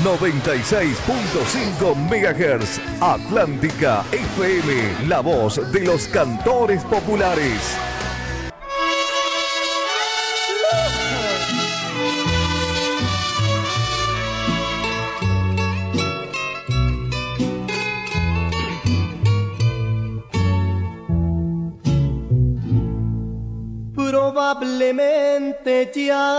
96.5 MHz. Atlántica FM, la voz de los cantores populares. Probablemente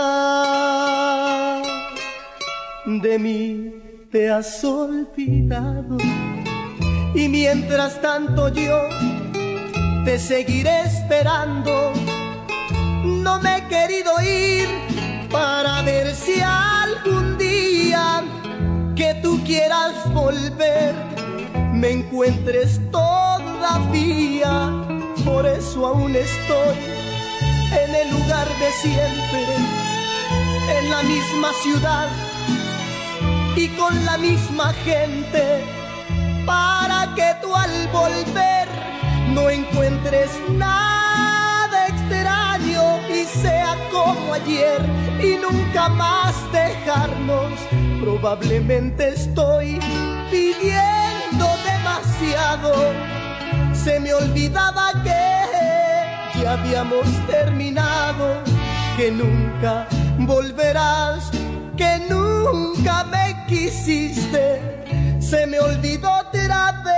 ya de mí te has olvidado, y mientras tanto yo te seguiré esperando. No me he querido ir para ver si algún día que tú quieras volver me encuentres todavía. Por eso aún estoy en el lugar de siempre, en la misma ciudad y con la misma gente, para que tú al volver no encuentres nada extraño y sea como ayer y nunca más dejarnos. Probablemente estoy pidiendo demasiado, se me olvidaba que ya habíamos terminado, que nunca volverás, que nunca me quisiste, se me olvidó otra vez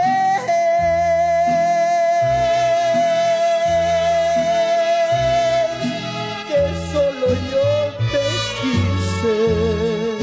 que solo yo te quise.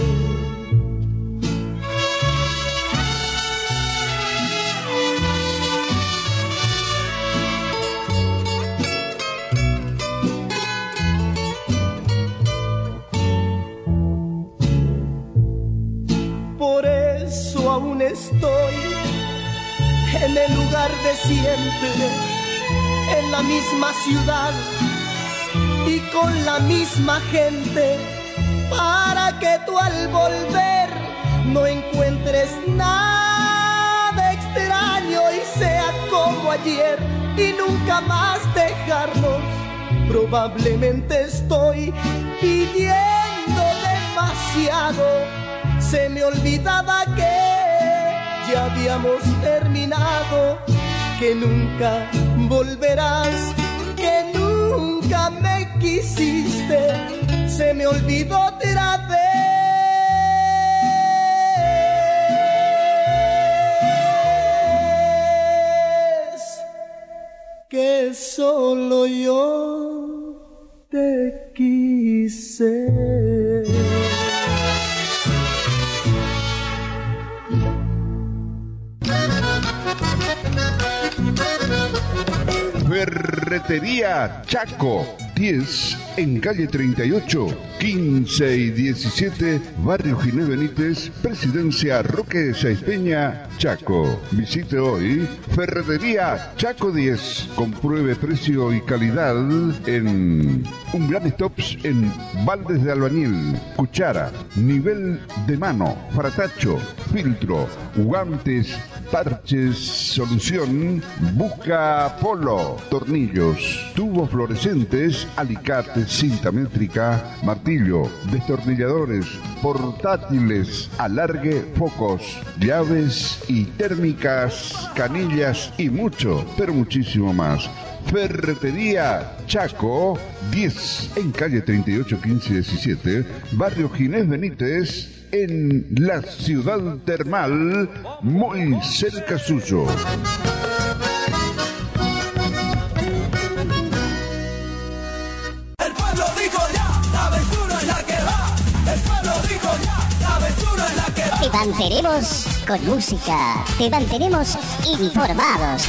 Por eso aún estoy en el lugar de siempre, en la misma ciudad y con la misma gente, para que tú al volver no encuentres nada extraño y sea como ayer y nunca más dejarnos. Probablemente estoy pidiendo demasiado, se me olvidaba que ya habíamos terminado, que nunca volverás, que nunca me quisiste, se me olvidó otra vez que solo yo te quise. Ferretería Chaco, 10 en calle 38, 15 y 17, barrio Ginés Benítez, Presidencia Roque Sáenz Peña, Chaco. Visite hoy Ferretería Chaco 10. Compruebe precio y calidad en un gran stops en baldes de albañil, cuchara, nivel de mano, fratacho, filtro, guantes, parches, solución, busca polo, tornillos, tubos fluorescentes, alicates, cinta métrica, martillo, destornilladores, portátiles, alargue, focos, llaves y térmicas, canillas y mucho, pero muchísimo más. Ferretería Chaco, 10 en calle 38, 15 y 17, barrio Ginés Benítez, en la ciudad termal, muy cerca suyo. El pueblo dijo ya, la aventura es la que va. El pueblo dijo ya, la aventura es la que va. Te mantenemos con música, te mantenemos informados.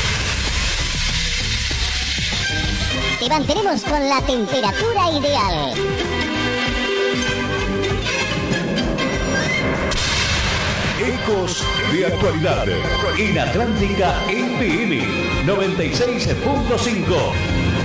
Te mantenemos con la temperatura ideal. Ecos de actualidad en Atlántica FM 96.5.